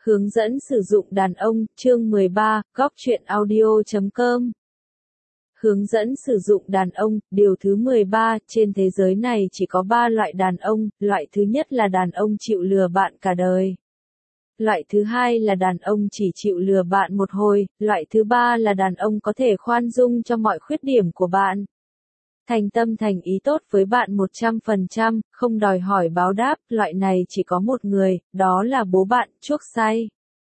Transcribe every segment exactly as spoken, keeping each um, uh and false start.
Hướng dẫn sử dụng đàn ông, chương mười ba, góc truyện audio chấm com. Hướng dẫn sử dụng đàn ông, điều thứ mười ba, trên thế giới này chỉ có ba loại đàn ông, loại thứ nhất là đàn ông chịu lừa bạn cả đời. Loại thứ hai là đàn ông chỉ chịu lừa bạn một hồi, loại thứ ba là đàn ông có thể khoan dung cho mọi khuyết điểm của bạn. Thành tâm thành ý tốt với bạn một trăm phần trăm, không đòi hỏi báo đáp, loại này chỉ có một người, đó là bố bạn, chuốc say.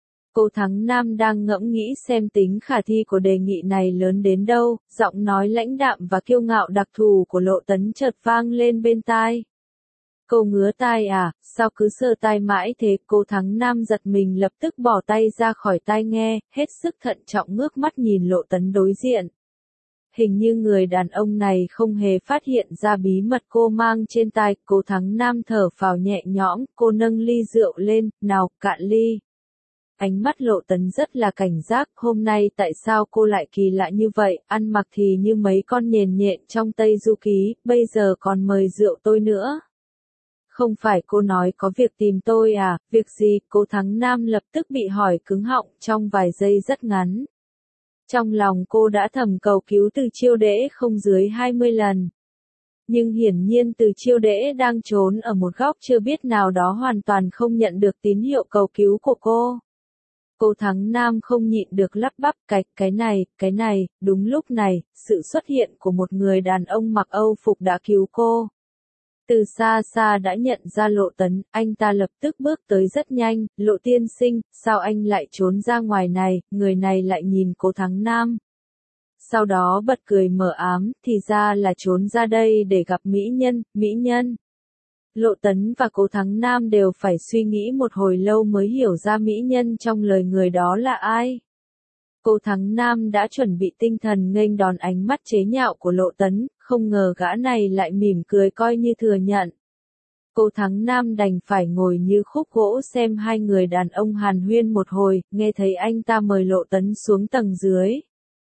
Cô Thắng Nam đang ngẫm nghĩ xem tính khả thi của đề nghị này lớn đến đâu, giọng nói lãnh đạm và kiêu ngạo đặc thù của Lộ Tấn chợt vang lên bên tai. Cô ngứa tai à, sao cứ sờ tai mãi thế? Cô Thắng Nam giật mình lập tức bỏ tay ra khỏi tai nghe, hết sức thận trọng ngước mắt nhìn Lộ Tấn đối diện. Hình như người đàn ông này không hề phát hiện ra bí mật cô mang trên tai. Cô Thắng Nam thở phào nhẹ nhõm, cô nâng ly rượu lên, nào, cạn ly. Ánh mắt Lộ Tấn rất là cảnh giác, hôm nay tại sao cô lại kỳ lạ như vậy, ăn mặc thì như mấy con nhện nhện trong Tây Du Ký, bây giờ còn mời rượu tôi nữa. Không phải cô nói có việc tìm tôi à, việc gì? Cô Thắng Nam lập tức bị hỏi cứng họng trong vài giây rất ngắn. Trong lòng cô đã thầm cầu cứu Từ Chiêu Đễ không dưới hai mươi lần. Nhưng hiển nhiên Từ Chiêu Đễ đang trốn ở một góc chưa biết nào đó hoàn toàn không nhận được tín hiệu cầu cứu của cô. Cô Thắng Nam không nhịn được lắp bắp cái, cái này, cái này, đúng lúc này, sự xuất hiện của một người đàn ông mặc Âu phục đã cứu cô. Từ xa xa đã nhận ra Lộ Tấn, anh ta lập tức bước tới rất nhanh, Lộ tiên sinh, sao anh lại trốn ra ngoài này? Người này lại nhìn cô Thắng Nam. Sau đó bật cười mờ ám, thì ra là trốn ra đây để gặp mỹ nhân, mỹ nhân. Lộ Tấn và cô Thắng Nam đều phải suy nghĩ một hồi lâu mới hiểu ra mỹ nhân trong lời người đó là ai. Cô Thắng Nam đã chuẩn bị tinh thần nghênh đón ánh mắt chế nhạo của Lộ Tấn, không ngờ gã này lại mỉm cười coi như thừa nhận. Cô Thắng Nam đành phải ngồi như khúc gỗ xem hai người đàn ông hàn huyên một hồi, nghe thấy anh ta mời Lộ Tấn xuống tầng dưới.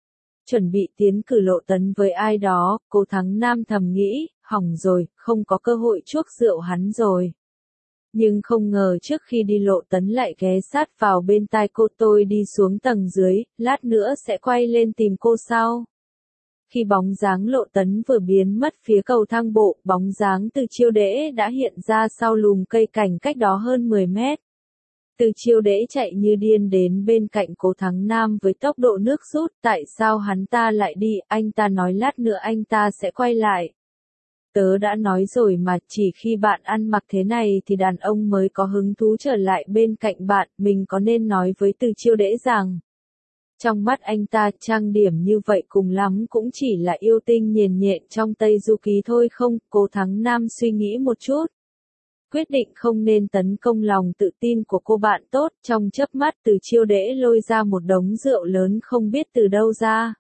Chuẩn bị tiến cử Lộ Tấn với ai đó, cô Thắng Nam thầm nghĩ, hỏng rồi, không có cơ hội chuốc rượu hắn rồi. Nhưng không ngờ trước khi đi Lộ Tấn lại ghé sát vào bên tai cô, tôi đi xuống tầng dưới, lát nữa sẽ quay lên tìm cô sau. Khi bóng dáng Lộ Tấn vừa biến mất phía cầu thang bộ, bóng dáng Từ Chiêu Đễ đã hiện ra sau lùm cây cảnh cách đó hơn mười mét. Từ Chiêu Đễ chạy như điên đến bên cạnh cô Thắng Nam với tốc độ nước rút, tại sao hắn ta lại đi, anh ta nói lát nữa anh ta sẽ quay lại. Tớ đã nói rồi mà, chỉ khi bạn ăn mặc thế này thì đàn ông mới có hứng thú trở lại bên cạnh bạn, mình có nên nói với Từ Chiêu Đễ rằng. Trong mắt anh ta, trang điểm như vậy cùng lắm cũng chỉ là yêu tinh nhền nhện trong Tây Du Ký thôi không? Cô Thắng Nam suy nghĩ một chút. Quyết định không nên tấn công lòng tự tin của cô bạn tốt, trong chớp mắt Từ Chiêu Đễ lôi ra một đống rượu lớn không biết từ đâu ra.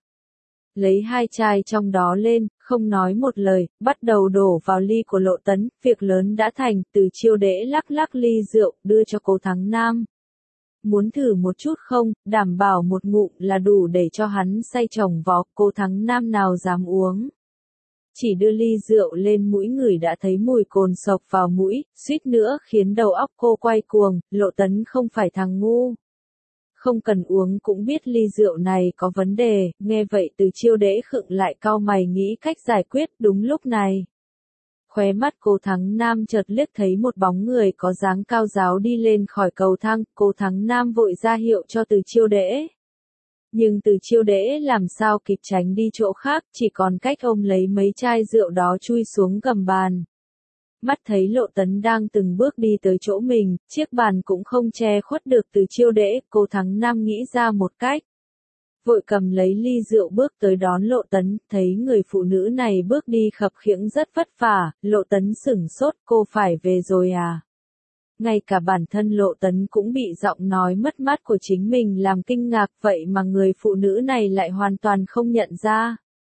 Lấy hai chai trong đó lên, không nói một lời, bắt đầu đổ vào ly của Lộ Tấn, việc lớn đã thành, Từ Chiêu Đễ lắc lắc ly rượu, đưa cho cô Thắng Nam. Muốn thử một chút không, đảm bảo một ngụm là đủ để cho hắn say chồng vó, cô Thắng Nam nào dám uống. Chỉ đưa ly rượu lên mũi người đã thấy mùi cồn sộc vào mũi, suýt nữa khiến đầu óc cô quay cuồng, Lộ Tấn không phải thằng ngu. Không cần uống cũng biết ly rượu này có vấn đề, nghe vậy Từ Chiêu Đễ khựng lại cau mày nghĩ cách giải quyết. Đúng lúc này. Khóe mắt cô Thắng Nam chợt liếc thấy một bóng người có dáng cao ráo đi lên khỏi cầu thang, cô Thắng Nam vội ra hiệu cho Từ Chiêu Đễ. Nhưng Từ Chiêu Đễ làm sao kịp tránh đi chỗ khác, chỉ còn cách ôm lấy mấy chai rượu đó chui xuống gầm bàn. Mắt thấy Lộ Tấn đang từng bước đi tới chỗ mình, chiếc bàn cũng không che khuất được Từ Chiêu Đễ, cô Thắng Nam nghĩ ra một cách. Vội cầm lấy ly rượu bước tới đón Lộ Tấn, thấy người phụ nữ này bước đi khập khiễng rất vất vả, Lộ Tấn sửng sốt, cô phải về rồi à? Ngay cả bản thân Lộ Tấn cũng bị giọng nói mất mát của chính mình làm kinh ngạc, vậy mà người phụ nữ này lại hoàn toàn không nhận ra.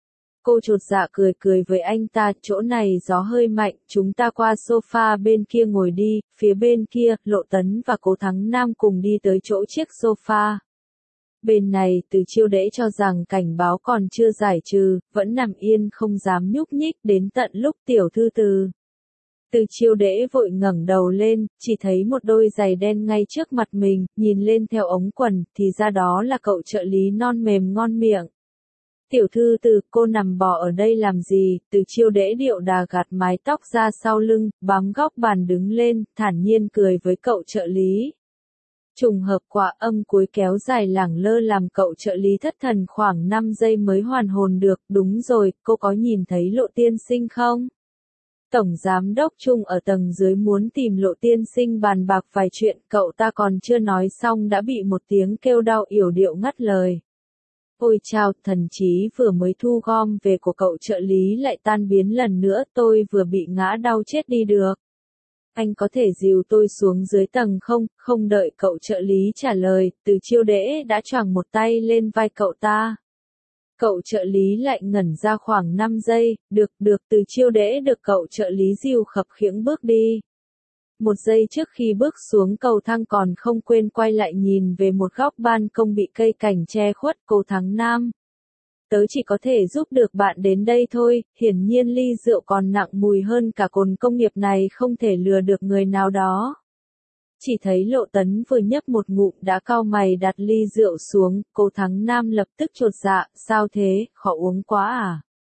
Cô chột dạ cười cười với anh ta, chỗ này gió hơi mạnh, chúng ta qua sofa bên kia ngồi đi, phía bên kia, Lộ Tấn và cô Thắng Nam cùng đi tới chỗ chiếc sofa. Bên này, Từ Chiêu Đễ cho rằng cảnh báo còn chưa giải trừ, vẫn nằm yên không dám nhúc nhích đến tận lúc tiểu thư Từ Từ Chiêu Đễ vội ngẩng đầu lên, chỉ thấy một đôi giày đen ngay trước mặt mình, nhìn lên theo ống quần, thì ra đó là cậu trợ lý non mềm ngon miệng. Tiểu thư Từ, cô nằm bò ở đây làm gì? Từ Chiêu Đễ điệu đà gạt mái tóc ra sau lưng, bám góc bàn đứng lên, thản nhiên cười với cậu trợ lý. Trùng hợp quả âm cuối kéo dài lẳng lơ làm cậu trợ lý thất thần khoảng năm giây mới hoàn hồn được. Đúng rồi, cô có nhìn thấy Lộ tiên sinh không? Tổng giám đốc Trung ở tầng dưới muốn tìm Lộ tiên sinh bàn bạc vài chuyện, cậu ta còn chưa nói xong đã bị một tiếng kêu đau yểu điệu ngắt lời. Ôi chao, thần trí vừa mới thu gom về của cậu trợ lý lại tan biến lần nữa, tôi vừa bị ngã đau chết đi được. Anh có thể dìu tôi xuống dưới tầng không? Không đợi cậu trợ lý trả lời, Từ Chiêu Đễ đã choàng một tay lên vai cậu ta. Cậu trợ lý lại ngẩn ra khoảng năm giây, được, được, Từ Chiêu Đễ được cậu trợ lý dìu khập khiễng bước đi. Một giây trước khi bước xuống cầu thang còn không quên quay lại nhìn về một góc ban công bị cây cảnh che khuất. Cô Thắng Nam. Tớ chỉ có thể giúp được bạn đến đây thôi, hiển nhiên ly rượu còn nặng mùi hơn cả cồn công nghiệp này không thể lừa được người nào đó. Chỉ thấy Lộ Tấn vừa nhấp một ngụm đã cau mày đặt ly rượu xuống, Cô Thắng Nam lập tức chột dạ, sao thế, khó uống quá à?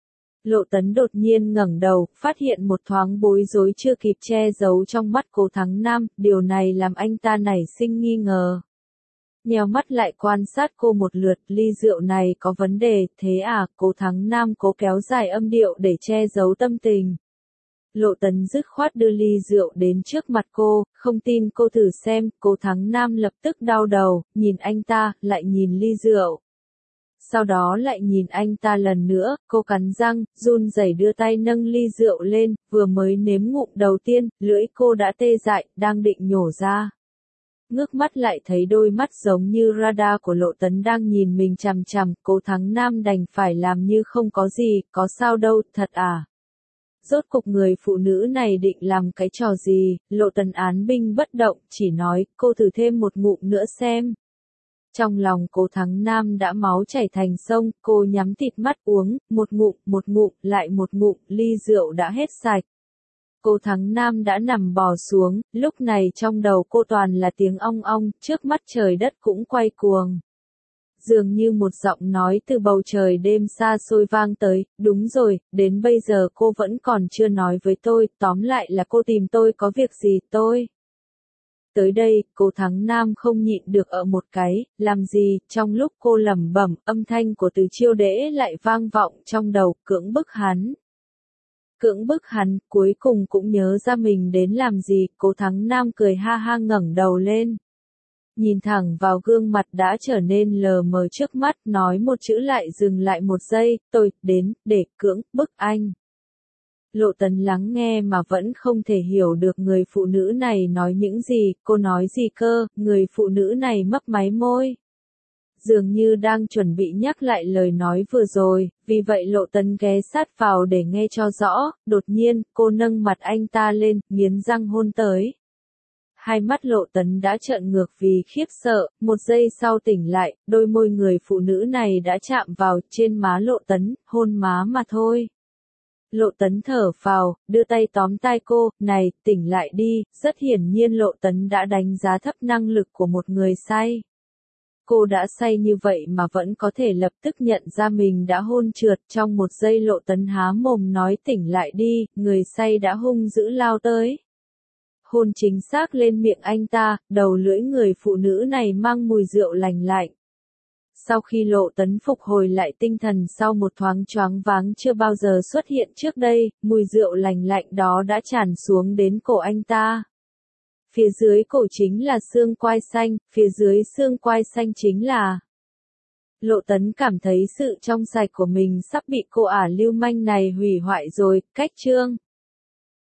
Lộ Tấn đột nhiên ngẩng đầu, phát hiện một thoáng bối rối chưa kịp che giấu trong mắt Cô Thắng Nam, điều này làm anh ta nảy sinh nghi ngờ. Nheo mắt lại quan sát cô một lượt, ly rượu này có vấn đề, thế à? Cô Thắng Nam cố kéo dài âm điệu để che giấu tâm tình. Lộ Tấn dứt khoát đưa ly rượu đến trước mặt cô, không tin cô thử xem. Cô Thắng Nam lập tức đau đầu, nhìn anh ta, lại nhìn ly rượu. Sau đó lại nhìn anh ta lần nữa, cô cắn răng, run rẩy đưa tay nâng ly rượu lên, vừa mới nếm ngụm đầu tiên, lưỡi cô đã tê dại, đang định nhổ ra. Ngước mắt lại thấy đôi mắt giống như radar của Lộ Tấn đang nhìn mình chằm chằm, Cô Thắng Nam đành phải làm như không có gì, có sao đâu, thật à? Rốt cục người phụ nữ này định làm cái trò gì? Lộ Tấn án binh bất động, chỉ nói, cô thử thêm một ngụm nữa xem. Trong lòng Cô Thắng Nam đã máu chảy thành sông, cô nhắm tịt mắt uống, một ngụm, một ngụm, lại một ngụm, ly rượu đã hết sạch. Cô Thắng Nam đã nằm bò xuống, lúc này trong đầu cô toàn là tiếng ong ong, trước mắt trời đất cũng quay cuồng. Dường như một giọng nói từ bầu trời đêm xa xôi vang tới, đúng rồi, đến bây giờ cô vẫn còn chưa nói với tôi, tóm lại là cô tìm tôi có việc gì tôi. Tới đây, Cô Thắng Nam không nhịn được ở một cái, làm gì, trong lúc cô lẩm bẩm, âm thanh của Từ Chiêu Đễ lại vang vọng trong đầu, cưỡng bức hắn. Cưỡng bức hắn, cuối cùng cũng nhớ ra mình đến làm gì, Cô Thắng Nam cười ha ha ngẩng đầu lên. Nhìn thẳng vào gương mặt đã trở nên lờ mờ trước mắt, nói một chữ lại dừng lại một giây, tôi, đến, để cưỡng, bức anh. Lộ Tấn lắng nghe mà vẫn không thể hiểu được người phụ nữ này nói những gì, cô nói gì cơ, người phụ nữ này mấp máy môi. Dường như đang chuẩn bị nhắc lại lời nói vừa rồi, vì vậy Lộ Tấn ghé sát vào để nghe cho rõ, đột nhiên, cô nâng mặt anh ta lên, nghiến răng hôn tới. Hai mắt Lộ Tấn đã trợn ngược vì khiếp sợ, một giây sau tỉnh lại, đôi môi người phụ nữ này đã chạm vào trên má Lộ Tấn, hôn má mà thôi. Lộ Tấn thở phào, đưa tay tóm tai cô, này, tỉnh lại đi, rất hiển nhiên Lộ Tấn đã đánh giá thấp năng lực của một người say. Cô đã say như vậy mà vẫn có thể lập tức nhận ra mình đã hôn trượt, trong một giây Lộ Tấn há mồm nói tỉnh lại đi, người say đã hung dữ lao tới. Hôn chính xác lên miệng anh ta, đầu lưỡi người phụ nữ này mang mùi rượu lành lạnh. Sau khi Lộ Tấn phục hồi lại tinh thần sau một thoáng choáng váng chưa bao giờ xuất hiện trước đây, mùi rượu lành lạnh đó đã tràn xuống đến cổ anh ta. Phía dưới cổ chính là xương quai xanh, phía dưới xương quai xanh chính là... Lộ Tấn cảm thấy sự trong sạch của mình sắp bị cô ả lưu manh này hủy hoại rồi, cách chương.